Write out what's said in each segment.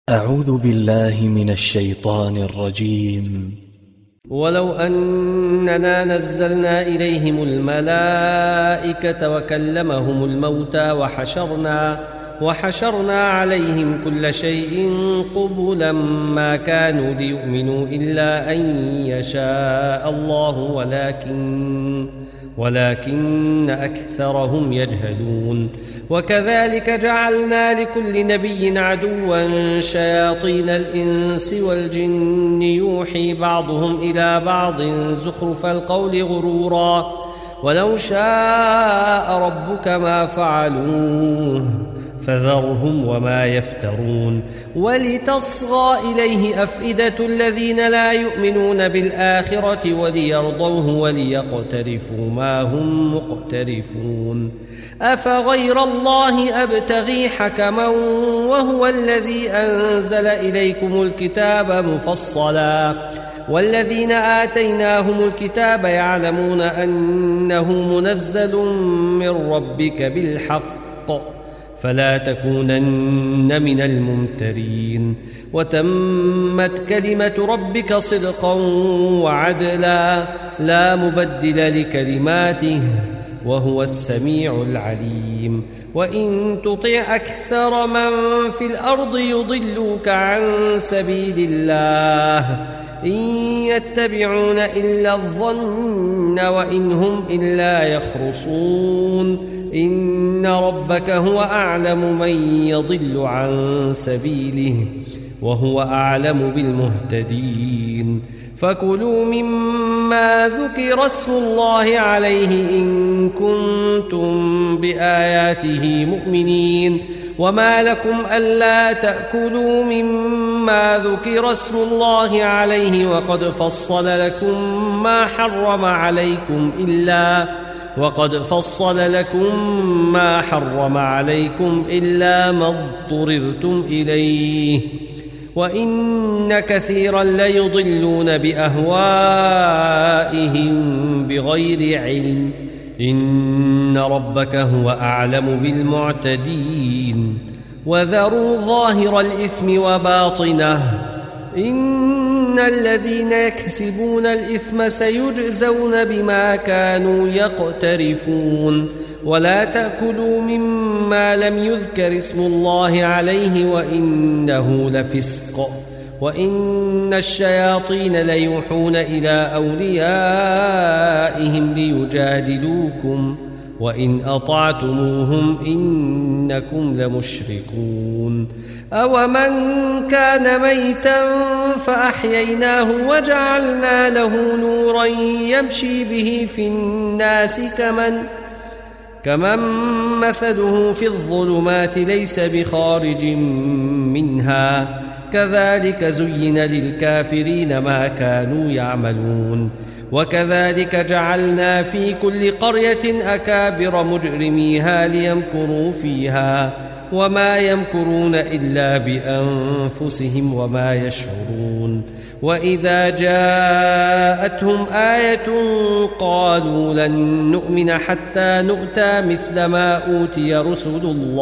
أعوذ بالله من الشيطان الرجيم. ولو أننا نزلنا إليهم الملائكة وكلمهم الموتى وحشرنا عليهم كل شيء قبلا ما كانوا ليؤمنوا إلا أن يشاء الله ولكن أكثرهم يجهلون. وكذلك جعلنا لكل نبي عدوا شياطين الإنس والجن يوحي بعضهم إلى بعض زخرف القول غرورا ولو شاء ربك ما فعلوه فذرهم وما يفترون. ولتصغى إليه أفئدة الذين لا يؤمنون بالآخرة وليرضوه وليقترفوا ما هم مقترفون. أفغير الله أبتغي حكما وهو الذي أنزل إليكم الكتاب مفصلا والذين آتيناهم الكتاب يعلمون أنه منزل من ربك بالحق فلا تكونن من الممترين. وتمت كلمة ربك صدقا وعدلا لا مبدل لكلماته وهو السميع العليم. وإن تطع أكثر من في الأرض يضلوك عن سبيل الله إن يتبعون إلا الظن وإن هم إلا يخرصون. إن ربك هو أعلم من يضل عن سبيله وهو أعلم بالمهتدين. فكلوا مما ذكر اسم الله عليه إن كنتم بآياته مؤمنين. وما لكم ألا تأكلوا مما ذكر اسم الله عليه وقد فصل لكم ما حرم عليكم إلا ما اضطررتم إليه. وإن كثيرا ليضلون بأهوائهم بغير علم إن ربك هو أعلم بالمعتدين. وذروا ظاهر الإثم وباطنه إن الذين يكسبون الإثم سيجزون بما كانوا يقترفون. ولا تأكلوا مما لم يذكر اسم الله عليه وإنه لفسق وإن الشياطين ليوحون إلى أوليائهم ليجادلوكم وإن أطعتموهم إنكم لمشركون. أومن كان ميتا فأحييناه وجعلنا له نورا يمشي به في الناس كمن مثله في الظلمات ليس بخارج منها كذلك زين للكافرين ما كانوا يعملون. وكذلك جعلنا في كل قرية أكابر مجرميها ليمكروا فيها وما يمكرون إلا بأنفسهم وما يشعرون. وإذا جاءتهم آية قالوا لن نؤمن حتى نؤتى مثل ما أوتي رسل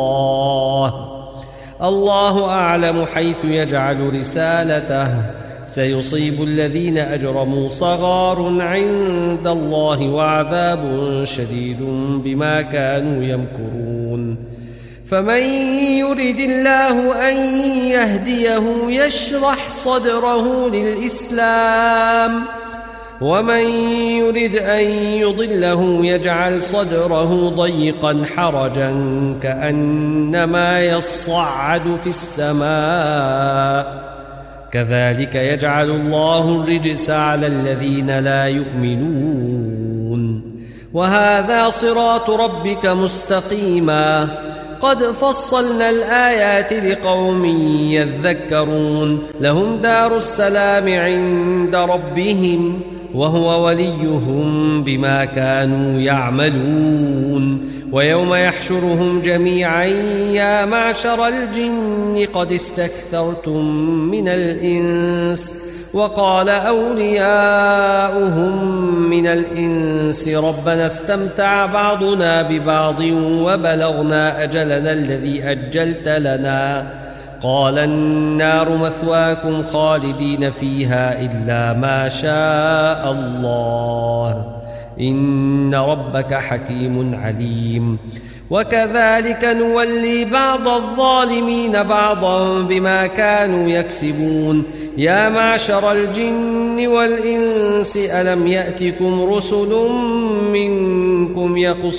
الله أعلم حيث يجعل رسالته سيصيب الذين أجرموا صغار عند الله وعذاب شديد بما كانوا يمكرون. فمن يرد الله أن يهديه يشرح صدره للإسلام ومن يرد أن يضله يجعل صدره ضيقا حرجا كأنما يصعد في السماء كذلك يجعل الله الرجس على الذين لا يؤمنون. وهذا صراط ربك مستقيما قد فصلنا الآيات لقوم يذكرون. لهم دار السلام عند ربهم وهو وليهم بما كانوا يعملون. ويوم يحشرهم جميعا يا معشر الجن قد استكثرتم من الإنس وقال أولياؤهم من الإنس ربنا استمتع بعضنا ببعض وبلغنا أجلنا الذي أجلت لنا قال النار مثواكم خالدين فيها إلا ما شاء الله إن ربك حكيم عليم وكذلك نولي بعض الظالمين بعضا بما كانوا يكسبون يا معشر الجن والإنس ألم يأتكم رسل منكم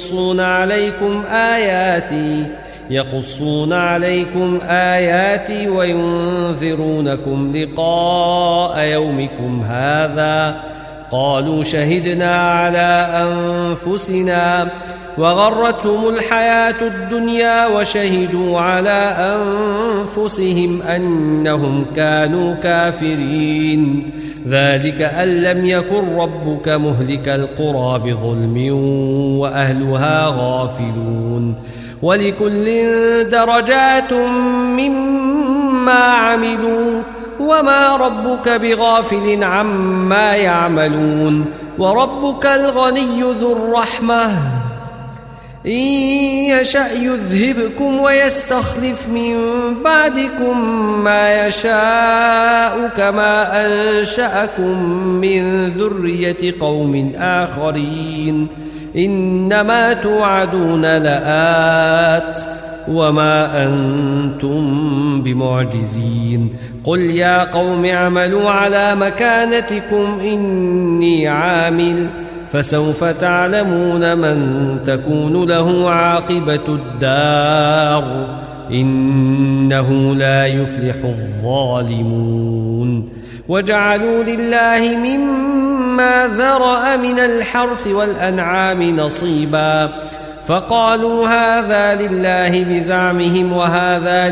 يقصون عليكم آياتي وينذرونكم لقاء يومكم هذا قالوا شهدنا على أنفسنا وغرتهم الحياة الدنيا وشهدوا على أنفسهم أنهم كانوا كافرين ذلك أن لم يكن ربك مهلك القرى بظلم وأهلها غافلون ولكل درجات مما عملوا وما ربك بغافل عما يعملون وربك الغني ذو الرحمة إن يشأ يذهبكم ويستخلف من بعدكم ما يشاء كما أنشأكم من ذرية قوم آخرين إنما توعدون لآت وما أنتم بمعجزين قل يا قوم اعملوا على مكانتكم إني عامل فسوف تعلمون من تكون له عاقبة الدار إنه لا يفلح الظالمون وجعلوا لله مما ذرأ من الحرث والأنعام نصيبا فقالوا هذا لله بزعمهم وهذا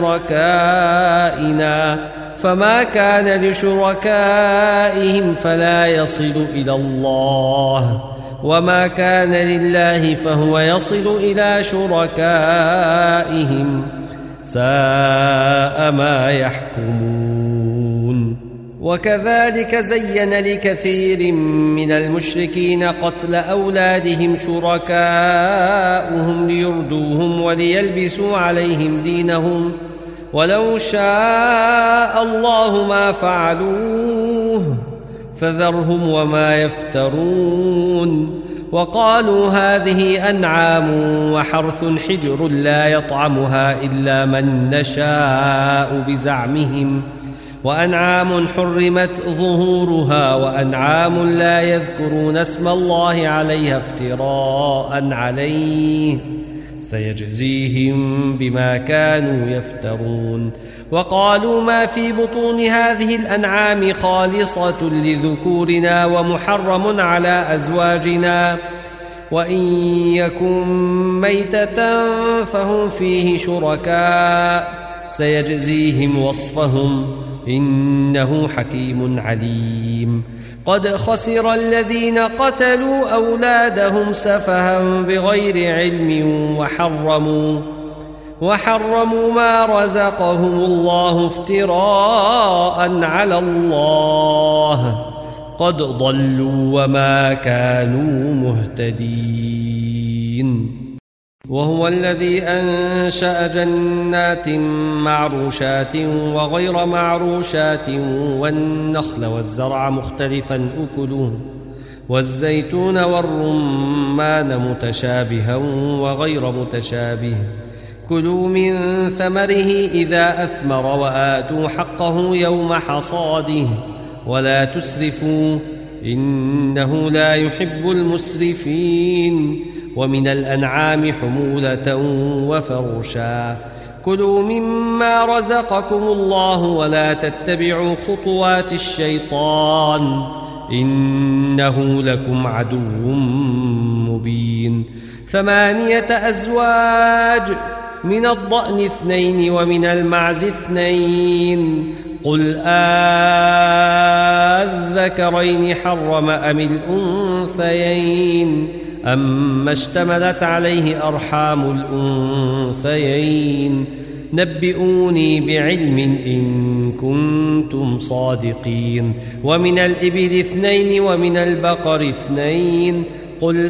لشركائنا فما كان لشركائهم فلا يصل إلى الله وما كان لله فهو يصل إلى شركائهم ساء ما يحكمون وكذلك زين لكثير من المشركين قتل أولادهم شركاؤهم ليردوهم وليلبسوا عليهم دينهم ولو شاء الله ما فعلوه فذرهم وما يفترون وقالوا هذه أنعام وحرث حجر لا يطعمها إلا من نشاء بزعمهم وأنعام حرمت ظهورها وأنعام لا يذكرون اسم الله عليها افتراء عليه سيجزيهم بما كانوا يفترون وقالوا ما في بطون هذه الأنعام خالصة لذكورنا ومحرم على أزواجنا وإن يكن ميتة فهم فيه شركاء سيجزيهم وصفهم إنه حكيم عليم قد خسر الذين قتلوا أولادهم سفها بغير علم وحرموا ما رزقهم الله افتراء على الله قد ضلوا وما كانوا مهتدين وهو الذي أنشأ جنات معروشات وغير معروشات والنخل والزرع مختلفا أكله والزيتون والرمان متشابها وغير متشابه كلوا من ثمره إذا أثمر وآتوا حقه يوم حصاده ولا تسرفوا إنه لا يحب المسرفين ومن الأنعام حمولة وفرشا كلوا مما رزقكم الله ولا تتبعوا خطوات الشيطان إنه لكم عدو مبين 8 أزواج من الضأن 2 ومن المعز 2 قل أذكرين حرم أم الأنثيين أما اشتملت عليه أرحام الأنثيين نبئوني بعلم إن كنتم صادقين ومن الإبل 2 ومن البقر 2 قل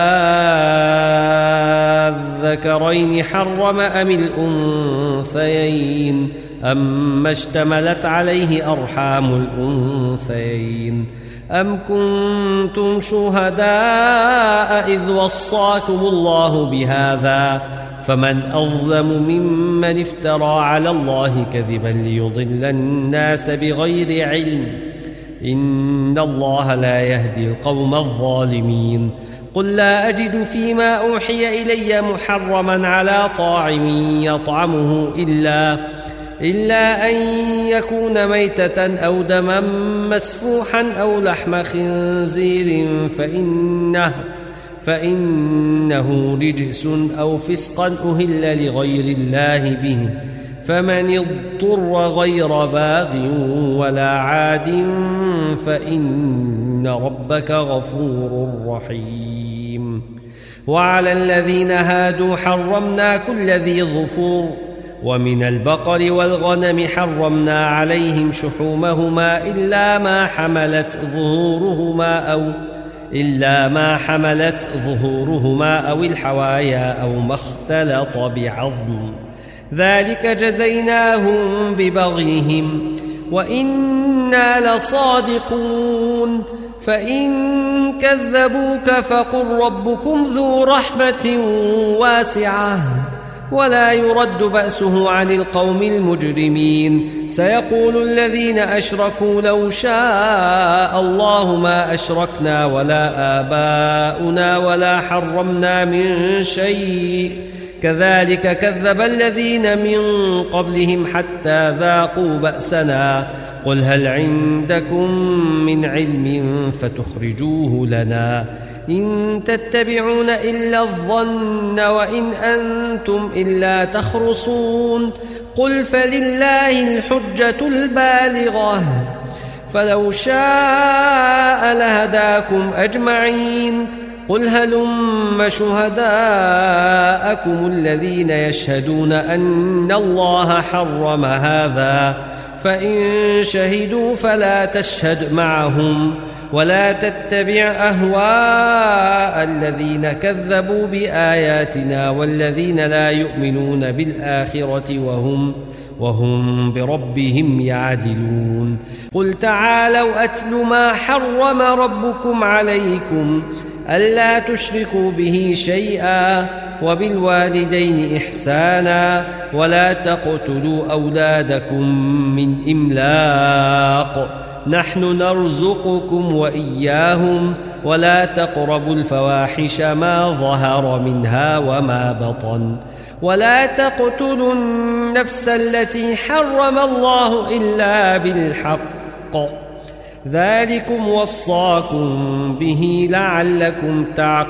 أذكرين حرم أم الأنثيين أما اشتملت عليه أرحام الأنثيين أم كنتم شهداء إذ وصاكم الله بهذا فمن أظلم ممن افترى على الله كذبا ليضل الناس بغير علم إن الله لا يهدي القوم الظالمين قل لا أجد فيما أوحي إلي محرما على طاعم يطعمه إلا أن يكون ميتة أو دما مسفوحا أو لحم خنزير فإنه رجس أو فسقا أهل لغير الله به فمن اضطر غير باغ ولا عاد فإن ربك غفور رحيم وعلى الذين هادوا حرمنا كل ذي ظفور ومن البقر والغنم حرمنا عليهم شحومهما إلا ما حملت ظهورهما أو الحوايا أو ما اختلط بعظم ذلك جزيناهم ببغيهم وإنا لصادقون فإن كذبوك فقل ربكم ذو رحمة واسعة ولا يرد بأسه عن القوم المجرمين سيقول الذين أشركوا لو شاء الله ما أشركنا ولا آباؤنا ولا حرمنا من شيء كذلك كذب الذين من قبلهم حتى ذاقوا بأسنا قل هل عندكم من علم فتخرجوه لنا إن تتبعون إلا الظن وإن أنتم إلا تخرصون قل فلله الحجة البالغة فلو شاء لهداكم أجمعين قل هلم شهداءكم الذين يشهدون أن الله حرم هذا فإن شهدوا فلا تشهد معهم ولا تتبع أهواء الذين كذبوا بآياتنا والذين لا يؤمنون بالآخرة وهم بربهم يعدلون قل تعالوا أتل ما حرم ربكم عليكم ألا تشركوا به شيئا وبالوالدين إحسانا ولا تقتلوا أولادكم من إملاق نحن نرزقكم وإياهم ولا تقربوا الفواحش ما ظهر منها وما بطن ولا تقتلوا النفس التي حرم الله إلا بالحق ذلكم وصاكم به لعلكم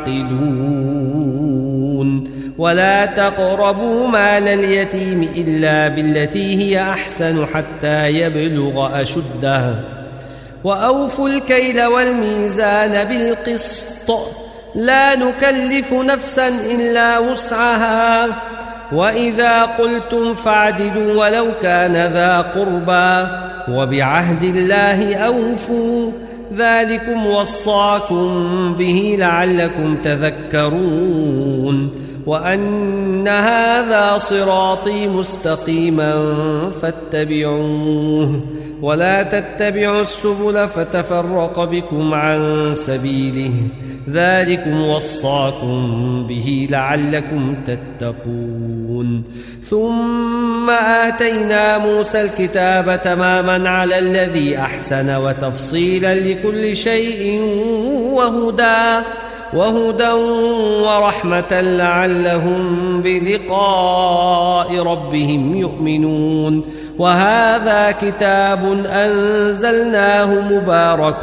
تعقلون ولا تقربوا مال اليتيم إلا بالتي هي أحسن حتى يبلغ أشده وأوفوا الكيل والميزان بالقسط لا نكلف نفسا إلا وسعها وإذا قلتم فاعدلوا ولو كان ذا قربى وبعهد الله أوفوا ذلكم وصاكم به لعلكم تذكرون وأن هذا صراطي مستقيما فاتبعوه ولا تتبعوا السبل فتفرق بكم عن سبيله ذلكم وصاكم به لعلكم تتقون ثم آتينا موسى الكتاب تماما على الذي أحسن وتفصيلا لكل شيء وهدى ورحمة لعلهم بلقاء ربهم يؤمنون وهذا كتاب أنزلناه مبارك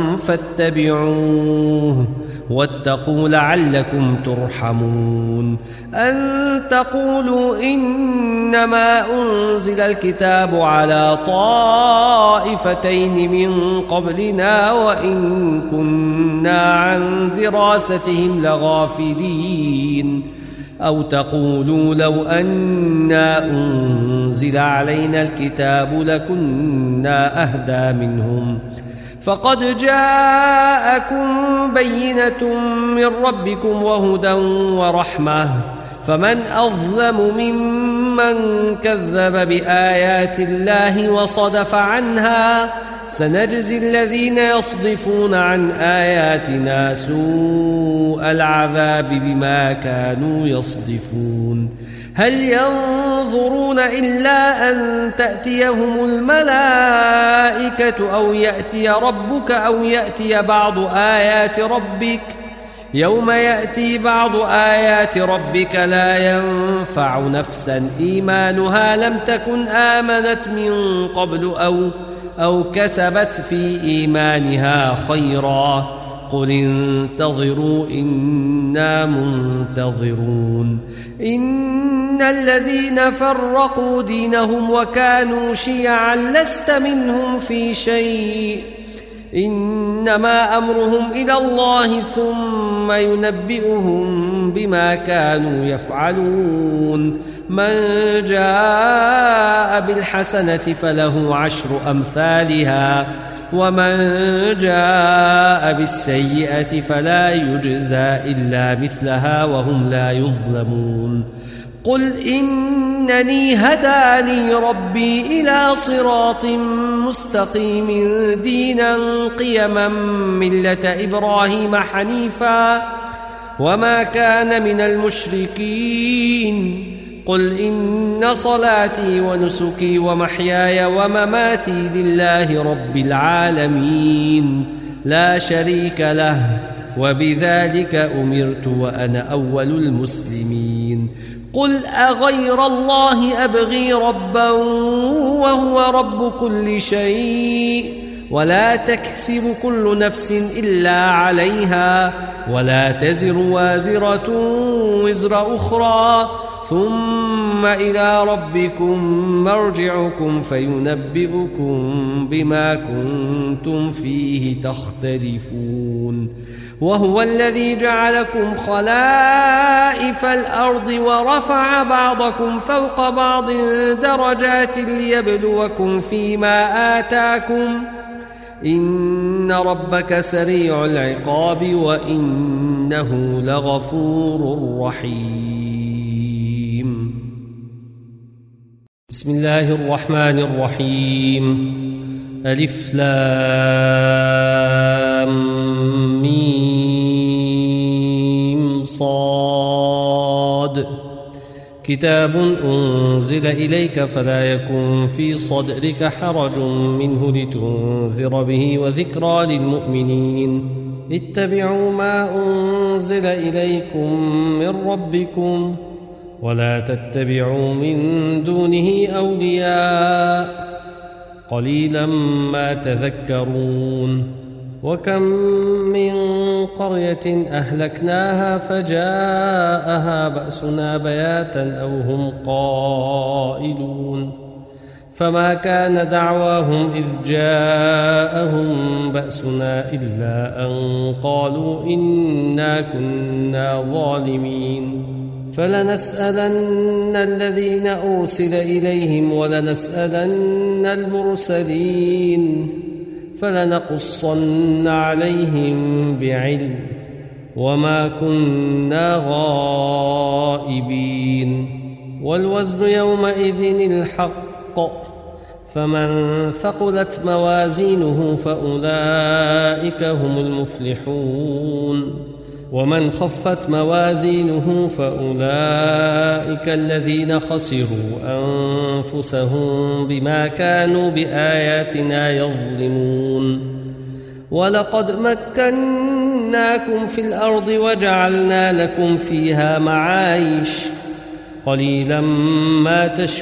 فاتبعوه واتقوا لعلكم ترحمون أن تقولوا إنما أنزل الكتاب على طائفتين من قبلنا وإن كنا عن دراستهم لغافلين أو تقولوا لو أنا أنزل علينا الكتاب لكنا أهدى منهم فقد جاءكم بينة من ربكم وهدى ورحمة فمن أظلم ممن كذب بآيات الله وصدف عنها سنجزي الذين يصدفون عن آياتنا سوء العذاب بما كانوا يصدفون هل ينظرون إلا أن تأتيهم الملائكة أو يأتي ربك أو يأتي بعض آيات ربك يوم يأتي بعض آيات ربك لا ينفع نفسا إيمانها لم تكن آمنت من قبل أو كسبت في إيمانها خيرا قل انتظروا إنا منتظرون إن الذين فرقوا دينهم وكانوا شيعا لست منهم في شيء إنما أمرهم إلى الله ثم ينبئهم بما كانوا يفعلون من جاء بالحسنة فله 10 أمثالها ومن جاء بالسيئة فلا يجزى إلا مثلها وهم لا يظلمون قل إنني هداني ربي إلى صراط مستقيم دينا قيما ملة إبراهيم حنيفا وما كان من المشركين قل إن صلاتي ونسكي ومحياي ومماتي لله رب العالمين لا شريك له وبذلك أمرت وأنا أول المسلمين قل أغير الله أبغي ربا وهو رب كل شيء ولا تكسب كل نفس إلا عليها ولا تزر وازرة وزر أخرى ثم إلى ربكم مرجعكم فينبئكم بما كنتم فيه تختلفون وهو الذي جعلكم خلائف الأرض ورفع بعضكم فوق بعض درجات ليبلوكم فيما آتاكم إن ربك سريع العقاب وإنه لغفور رحيم بسم الله الرحمن الرحيم ألف لام ميم صاد كتاب أنزل إليك فلا يكن في صدرك حرج منه لتنذر به وذكرى للمؤمنين اتبعوا ما أنزل إليكم من ربكم ولا تتبعوا من دونه أولياء قليلا ما تذكرون وكم من قرية أهلكناها فجاءها بأسنا بياتا أو هم قائلون فما كان دعواهم إذ جاءهم بأسنا إلا أن قالوا إنا كنا ظالمين فلنسألن الذين أرسل إليهم ولنسألن المرسلين فلنقصن عليهم بعلم وما كنا غائبين والوزن يومئذ الحق فمن ثقلت موازينه فأولئك هم المفلحون ومن خفت موازينه فأولئك الذين خسروا أنفسهم بما كانوا بآياتنا يظلمون ولقد مكناكم في الأرض وجعلنا لكم فيها معايش قليلا ما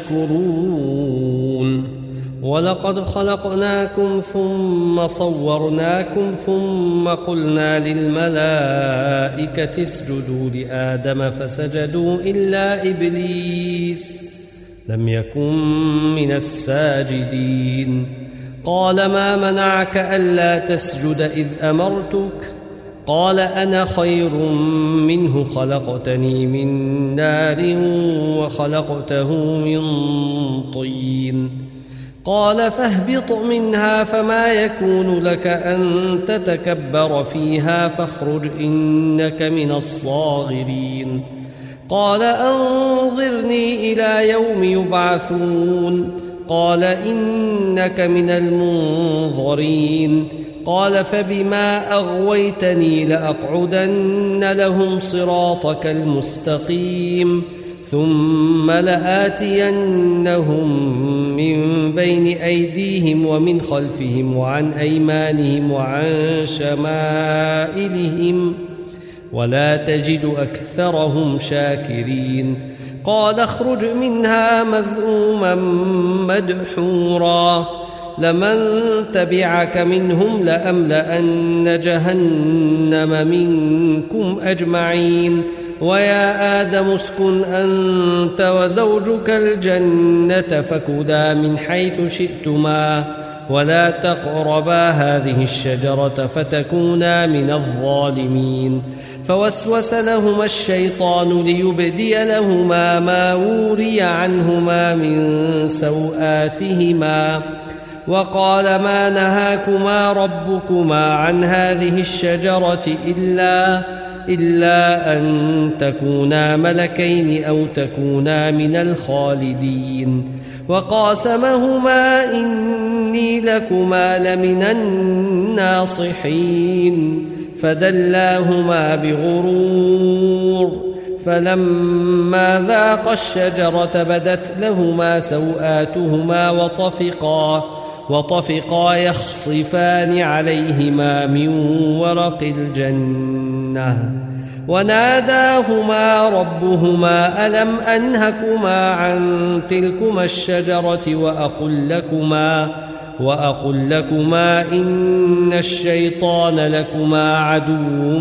تشكرون ولقد خلقناكم ثم صورناكم ثم قلنا للملائكة اسجدوا لآدم فسجدوا إلا إبليس لم يكن من الساجدين قال ما منعك ألا تسجد إذ أمرتك قال أنا خير منه خلقتني من نار وخلقته من طين قال فاهبط منها فما يكون لك أن تتكبر فيها فاخرج إنك من الصاغرين قال أنظرني إلى يوم يبعثون قال إنك من المنظرين قال فبما أغويتني لأقعدن لهم صراطك المستقيم ثم لآتينهم من بين أيديهم ومن خلفهم وعن أيمانهم وعن شمائلهم ولا تجد أكثرهم شاكرين قال اخرج منها مذءوما مدحورا لمن تبعك منهم لأملأن جهنم منكم أجمعين ويا آدم اسكن أنت وزوجك الجنة فكلا من حيث شئتما ولا تقربا هذه الشجرة فتكونا من الظالمين فوسوس لهما الشيطان ليبدي لهما ما وري عنهما من سوآتهما وقال ما نهاكما ربكما عن هذه الشجرة إلا أن تكونا ملكين أو تكونا من الخالدين وقاسمهما إني لكما لمن الناصحين فدلاهما بغرور فلما ذاقا الشجرة بدت لهما سوآتهما وطفقا يخصفان عليهما من ورق الجنة وناداهما ربهما ألم أنهكما عن تلكما الشجرة وأقل لكما إن الشيطان لكما عدو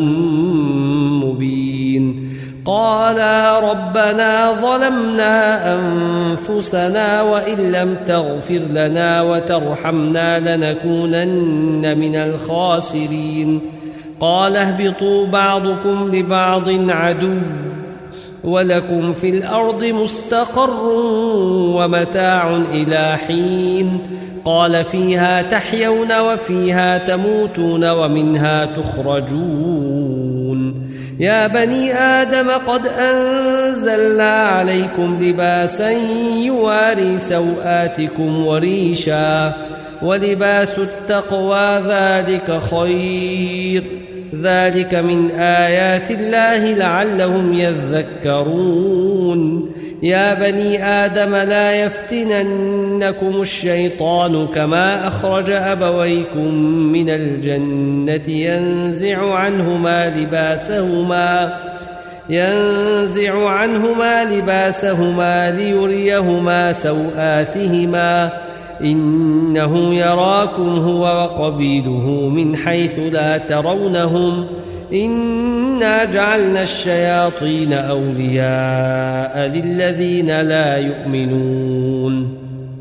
مبين قالا ربنا ظلمنا أنفسنا وإن لم تغفر لنا وترحمنا لنكونن من الخاسرين قال اهبطوا بعضكم لبعض عدو ولكم في الأرض مستقر ومتاع إلى حين قال فيها تحيون وفيها تموتون ومنها تخرجون يا بني آدم قد أنزلنا عليكم لباسا يواري سوآتكم وريشا ولباس التقوى ذلك خير ذلك من آيات الله لعلهم يذكرون يا بني آدم لا يفتننكم الشيطان كما أخرج أبويكم من الجنة ينزع عنهما لباسهما ليريهما سوآتهما إنه يراكم هو وقبيله من حيث لا ترونهم إنا جعلنا الشياطين أولياء للذين لا يؤمنون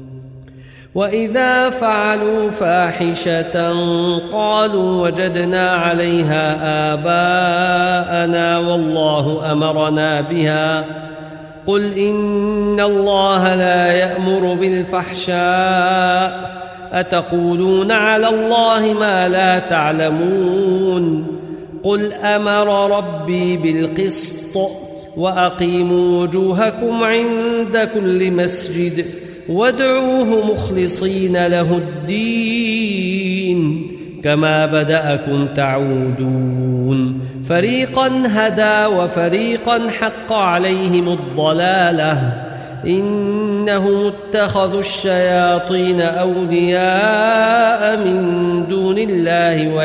وإذا فعلوا فاحشة قالوا وجدنا عليها آباءنا والله أمرنا بها قل إن الله لا يأمر بالفحشاء أتقولون على الله ما لا تعلمون قل أمر ربي بالقسط وأقيموا وجوهكم عند كل مسجد وادعوه مخلصين له الدين كما بدأكم تعودون فريقا هدى وفريقا حق عليهم الضلالة إنهم اتخذوا الشياطين أولياء من دون الله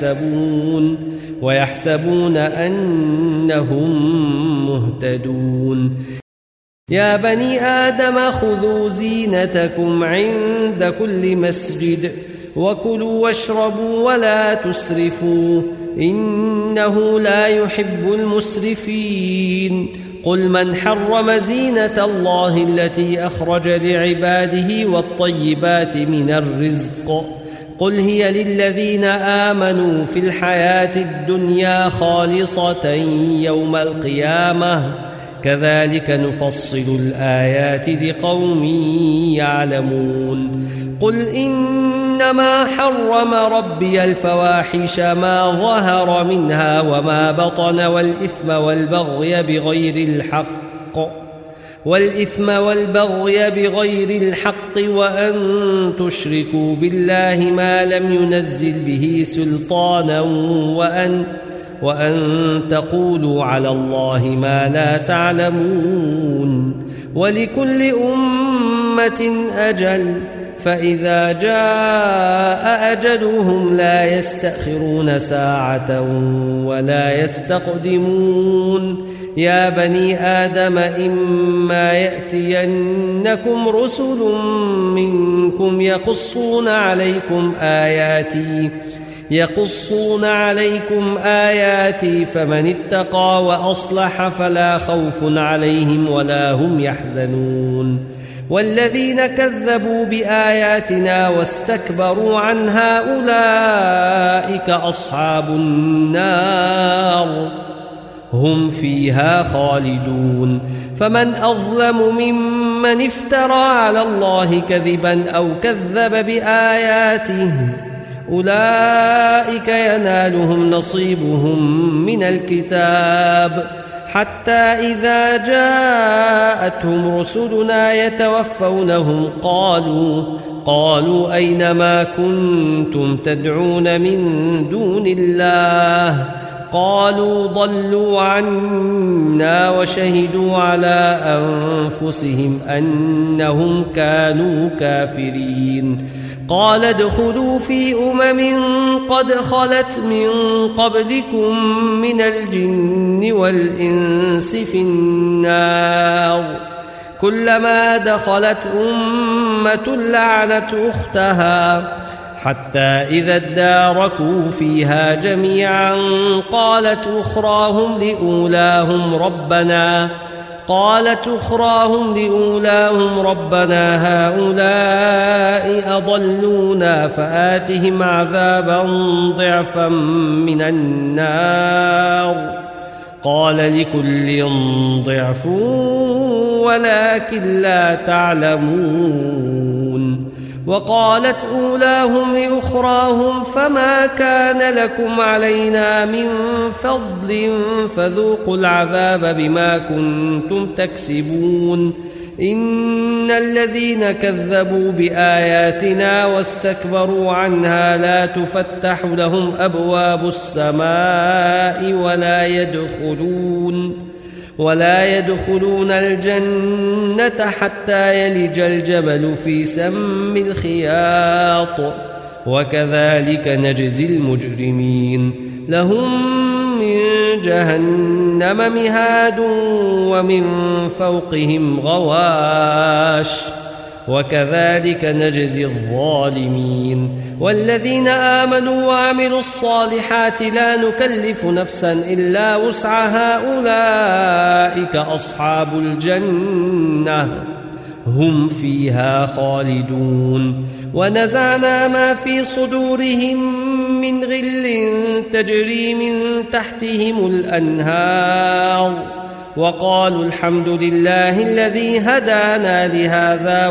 ويحسبون أنهم مهتدون يا بني آدم خذوا زينتكم عند كل مسجد وكلوا واشربوا ولا تسرفوا إنه لا يحب المسرفين قل من حرم زينة الله التي أخرج لعباده والطيبات من الرزق قل هي للذين آمنوا في الحياة الدنيا خالصة يوم القيامة كذلك نفصل الآيات لقوم يعلمون قل إنما حرم ربي الفواحش ما ظهر منها وما بطن والإثم والبغي بغير الحق وأن تشركوا بالله ما لم ينزل به سلطانا وأن تقولوا على الله ما لا تعلمون ولكل أمة أجل فإذا جاء أجلهم لا يستأخرون ساعة ولا يستقدمون يا بني آدم إما يأتينكم رسل منكم يقصون عليكم آياتي فمن اتقى وأصلح فلا خوف عليهم ولا هم يحزنون والذين كذبوا بآياتنا واستكبروا عنها أولئك أصحاب النار هم فيها خالدون فمن أظلم ممن افترى على الله كذبا أو كذب بآياته أولئك ينالهم نصيبهم من الكتاب حتى إذا جاءتهم رسلنا يتوفونهم قالوا أين ما كنتم تدعون من دون الله قالوا ضلوا عنا وشهدوا على أنفسهم أنهم كانوا كافرين قال ادخلوا في قد خلت من قبلكم من الجن والإنس في النار كلما دخلت أمة لعنت أختها حتى إذا اداركوا فيها جميعا قالت أخراهم لأولاهم ربنا هؤلاء أضلونا فآتهم عذابا ضعفا من النار قال لكل ضعف ولكن لا تعلمون وقالت أولاهم لأخراهم فما كان لكم علينا من فضل فذوقوا العذاب بما كنتم تكسبون إن الذين كذبوا بآياتنا واستكبروا عنها لا تفتح لهم أبواب السماء ولا يدخلون الجنة حتى يلج الجبل في سم الخياط وكذلك نجزي المجرمين لهم من جهنم مهاد ومن فوقهم غواش وكذلك نجزي الظالمين والذين آمنوا وعملوا الصالحات لا نكلف نفسا إلا وسعها أولئك أصحاب الجنة هم فيها خالدون ونزعنا ما في صدورهم من غل تجري من تحتهم الأنهار وقالوا الحمد لله الذي هدانا لهذا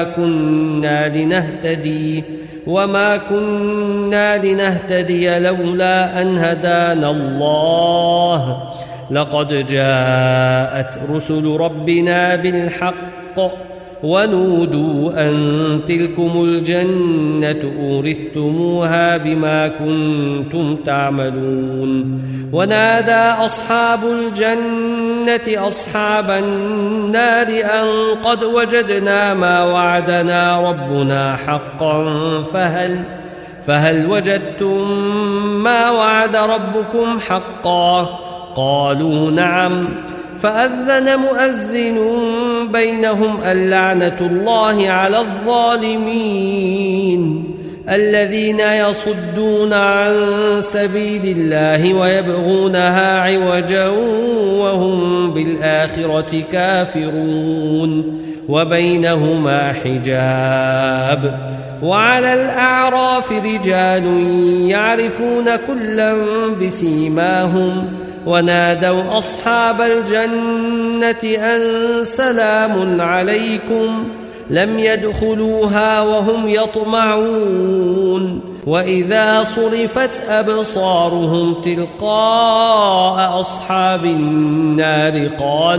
وما كنا لنهتدي لولا أن هدانا الله لقد جاءت رسل ربنا بالحق ونودوا أن تلكم الجنة أورثتموها بما كنتم تعملون ونادى أصحاب الجنة أصحاب النار أن قد وجدنا ما وعدنا ربنا حقا فهل وجدتم ما وعد ربكم حقا قالوا نعم فأذن مؤذن بينهم اللعنة الله على الظالمين الذين يصدون عن سبيل الله ويبغونها عوجا وهم بالآخرة كافرون وبينهما حجاب وعلى الأعراف رجال يعرفون كلا بسيماهم ونادوا أصحاب الجنة أن سلام عليكم لم يدخلوها وهم يطمعون وإذا صرفت أبصارهم تلقاء أصحاب النار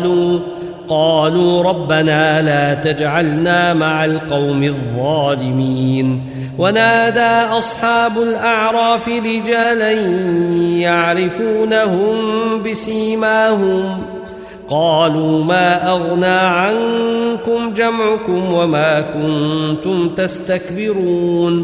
قالوا ربنا لا تجعلنا مع القوم الظالمين. ونادى أصحاب الأعراف رجالا يعرفونهم بسيماهم قالوا ما أغنى عنكم جمعكم وما كنتم تستكبرون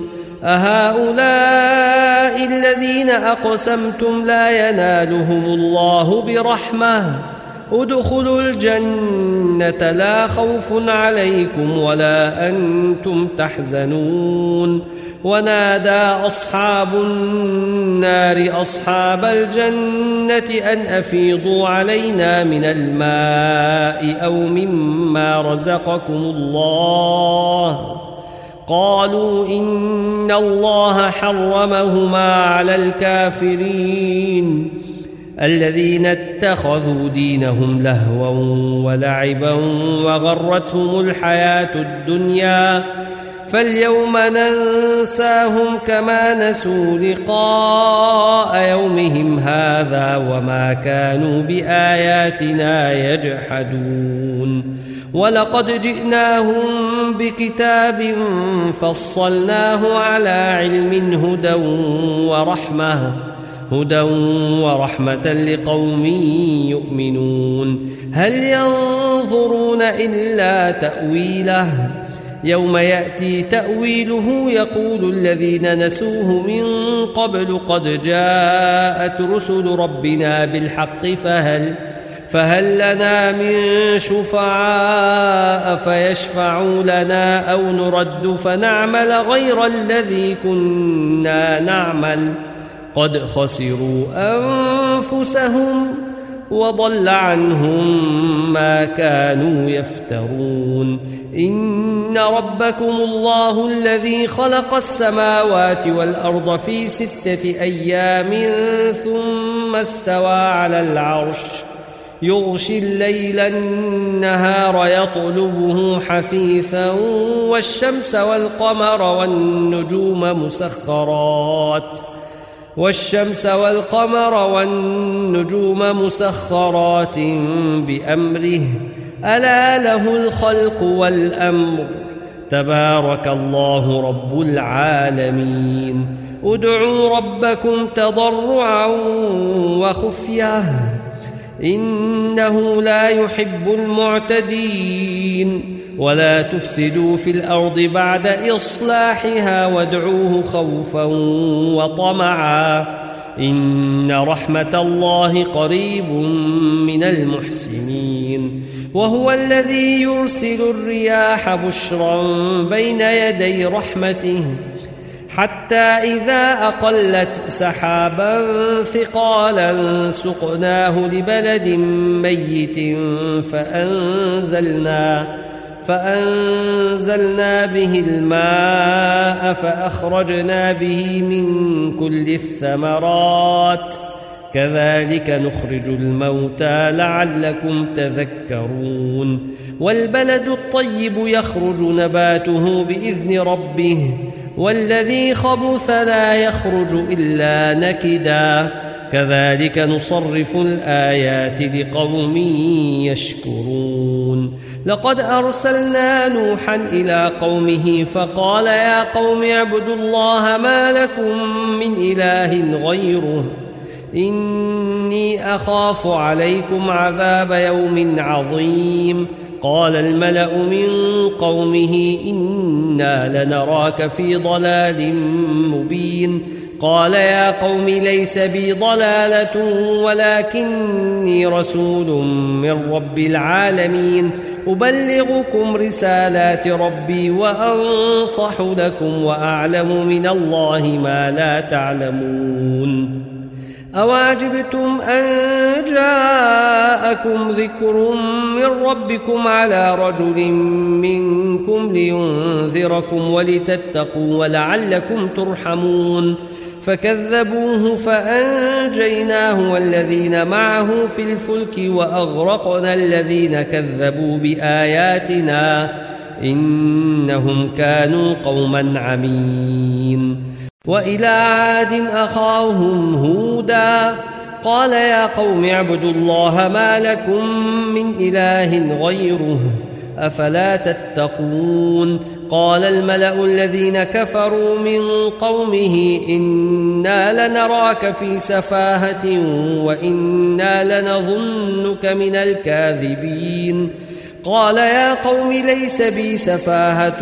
أهؤلاء الذين أقسمتم لا ينالهم الله برحمة ادخلوا الجنة لا خوف عليكم ولا أنتم تحزنون. ونادى أصحاب النار أصحاب الجنة أن أفيضوا علينا من الماء أو مما رزقكم الله قالوا إن الله حرمهما على الكافرين الذين اتخذوا دينهم لهوا ولعبا وغرتهم الحياة الدنيا فاليوم ننساهم كما نسوا لقاء يومهم هذا وما كانوا بآياتنا يجحدون. ولقد جئناهم بكتاب فصلناه على علم هدى ورحمة لقوم يؤمنون. هل ينظرون إلا تأويله يوم يأتي تأويله يقول الذين نسوه من قبل قد جاءت رسل ربنا بالحق فهل لنا من شفعاء فيشفعوا لنا أو نرد فنعمل غير الذي كنا نعمل قد خسروا أنفسهم وضل عنهم ما كانوا يفترون. إن ربكم الله الذي خلق السماوات والأرض في 6 أيام ثم استوى على العرش يغشي الليل النهار يطلبه حثيثا والشمس والقمر والنجوم مسخرات بأمره ألا له الخلق والأمر تبارك الله رب العالمين. ادعوا ربكم تضرعا وخفية إنه لا يحب المعتدين. ولا تفسدوا في الأرض بعد إصلاحها وادعوه خوفا وطمعا إن رحمة الله قريب من المحسنين. وهو الذي يرسل الرياح بشرا بين يدي رحمته حتى إذا أقلت سحابا ثقالا سقناه لبلد ميت فأنزلنا به الماء فأخرجنا به من كل الثمرات كذلك نخرج الموتى لعلكم تذكرون. والبلد الطيب يخرج نباته بإذن ربه والذي خبث لا يخرج إلا نكدا كذلك نصرف الآيات لقوم يشكرون. لقد أرسلنا نوحا إلى قومه فقال يا قوم اعبدوا الله ما لكم من إله غيره إني أخاف عليكم عذاب يوم عظيم. قال الملأ من قومه إنا لنراك في ضلال مبين. قال يا قوم ليس بي ضلالة ولكني رسول من رب العالمين أبلغكم رسالات ربي وأنصح لكم وأعلم من الله ما لا تعلمون. أواجبتم أن جاءكم ذكر من ربكم على رجل منكم لينذركم ولتتقوا ولعلكم ترحمون فكذبوه فأنجيناه والذين معه في الفلك وأغرقنا الذين كذبوا بآياتنا إنهم كانوا قوما عمين. وإلى عاد أخاهم هودا قال يا قوم اعبدوا الله ما لكم من إله غيره أفلا تتقون. قال الملأ الذين كفروا من قومه إنا لنراك في سفاهة وإنا لنظنك من الكاذبين. قال يا قوم ليس بي سفاهة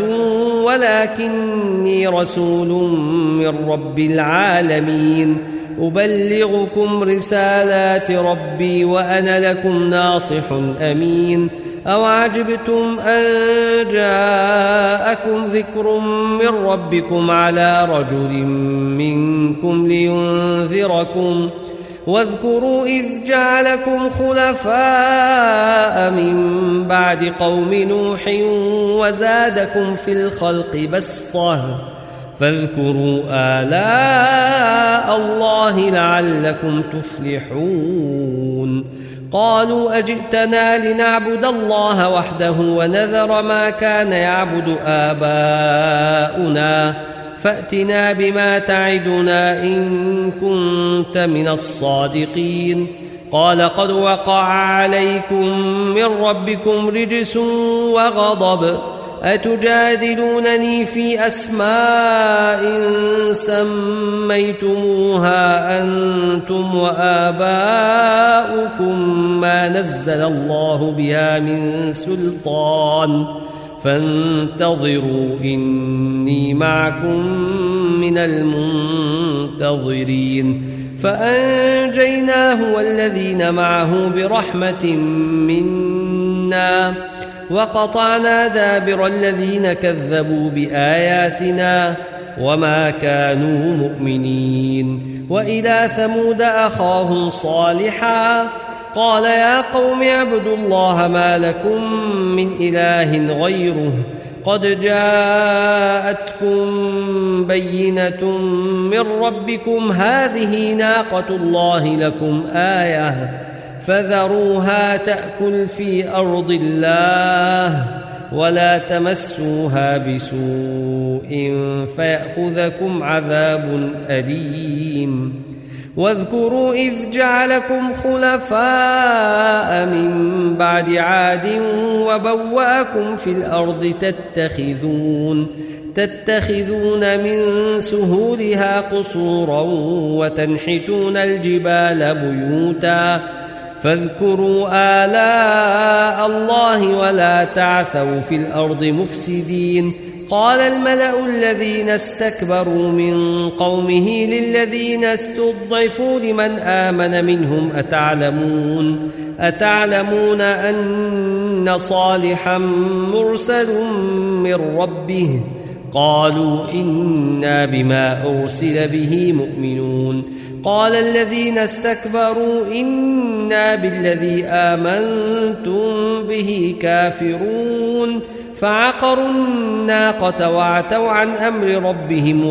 ولكني رسول من رب العالمين أبلغكم رسالات ربي وأنا لكم ناصح أمين. أوعجبتم أن جاءكم ذكر من ربكم على رجل منكم لينذركم واذكروا إذ جعلكم خلفاء من بعد قوم نوح وزادكم في الخلق بسطة فاذكروا آلاء الله لعلكم تفلحون. قالوا أجئتنا لنعبد الله وحده ونذر ما كان يعبد آباؤنا فأتنا بما تعدنا إن كنت من الصادقين. قال قد وقع عليكم من ربكم رجس وغضب أتجادلونني في أسماء سميتموها أنتم وآباؤكم ما نزل الله بها من سلطان فانتظروا إني معكم من المنتظرين. فأنجيناه والذين معه برحمة منا وقطعنا دابر الذين كذبوا بآياتنا وما كانوا مؤمنين. وإلى ثمود أخاهم صالحا قال يا قوم اعبدوا الله ما لكم من إله غيره قد جاءتكم بينة من ربكم هذه ناقة الله لكم آية فذروها تأكل في أرض الله ولا تمسوها بسوء فيأخذكم عذاب أليم. واذكروا إذ جعلكم خلفاء من بعد عاد وبوأكم في الأرض تتخذون من سهولها قصورا وتنحتون الجبال بيوتا فاذكروا آلاء الله ولا تعثوا في الأرض مفسدين. قال الملأ الذين استكبروا من قومه للذين استضعفوا لمن آمن منهم أتعلمون أن صالحا مرسل من ربه قالوا إنا بما أرسل به مؤمنون. قال الذين استكبروا إنا بالذي آمنتم به كافرون. فعقروا الناقة وعتوا عن أمر ربهم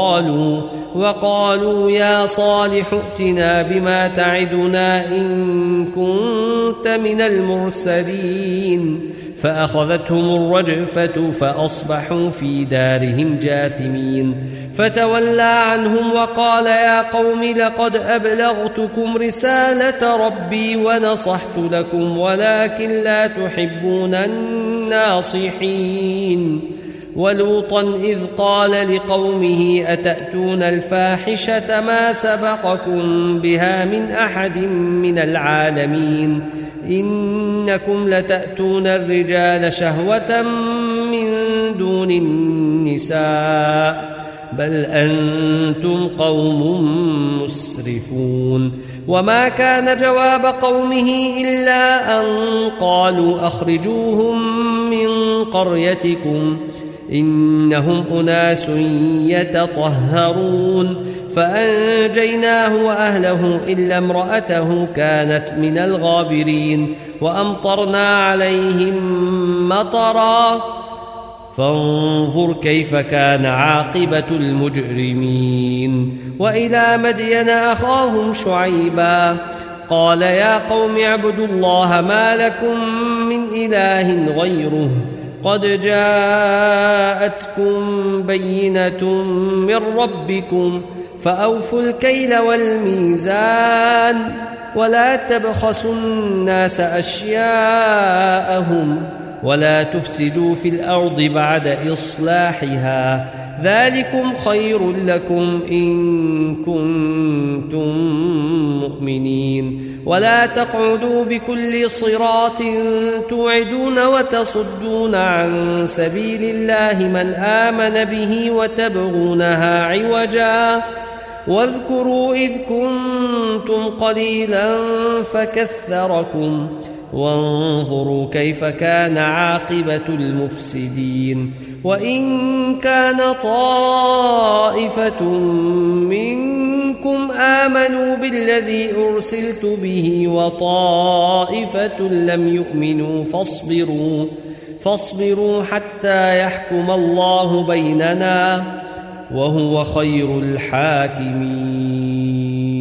وقالوا يا صالح ائتنا بما تعدنا إن كنت من المرسلين. فأخذتهم الرجفة فأصبحوا في دارهم جاثمين. فتولى عنهم وقال يا قوم لقد أبلغتكم رسالة ربي ونصحت لكم ولكن لا تحبون الناصحين. ولوطا إذ قال لقومه أتأتون الفاحشة ما سبقكم بها من أحد من العالمين إنكم لتأتون الرجال شهوة من دون النساء بل أنتم قوم مسرفون. وما كان جواب قومه إلا أن قالوا أخرجوهم من قريتكم إنهم أناس يتطهرون. فأنجيناه وأهله إلا امرأته كانت من الغابرين. وأمطرنا عليهم مطرا فانظر كيف كان عاقبة المجرمين. وإلى مدين أخاهم شعيبا قال يا قوم اعبدوا الله ما لكم من إله غيره قد جاءتكم بينة من ربكم فأوفوا الكيل والميزان ولا تبخسوا الناس أشياءهم ولا تفسدوا في الأرض بعد إصلاحها ذلكم خير لكم إن كنتم مؤمنين ولا تقعدوا بكل صراط توعدون وتصدون عن سبيل الله من آمن به وتبغونها عوجا واذكروا إذ كنتم قليلا فكثركم وانظروا كيف كان عاقبة المفسدين وإن كان طائفة منكم آمنوا بالذي أرسلت به وطائفة لم يؤمنوا فاصبروا حتى يحكم الله بيننا وهو خير الحاكمين.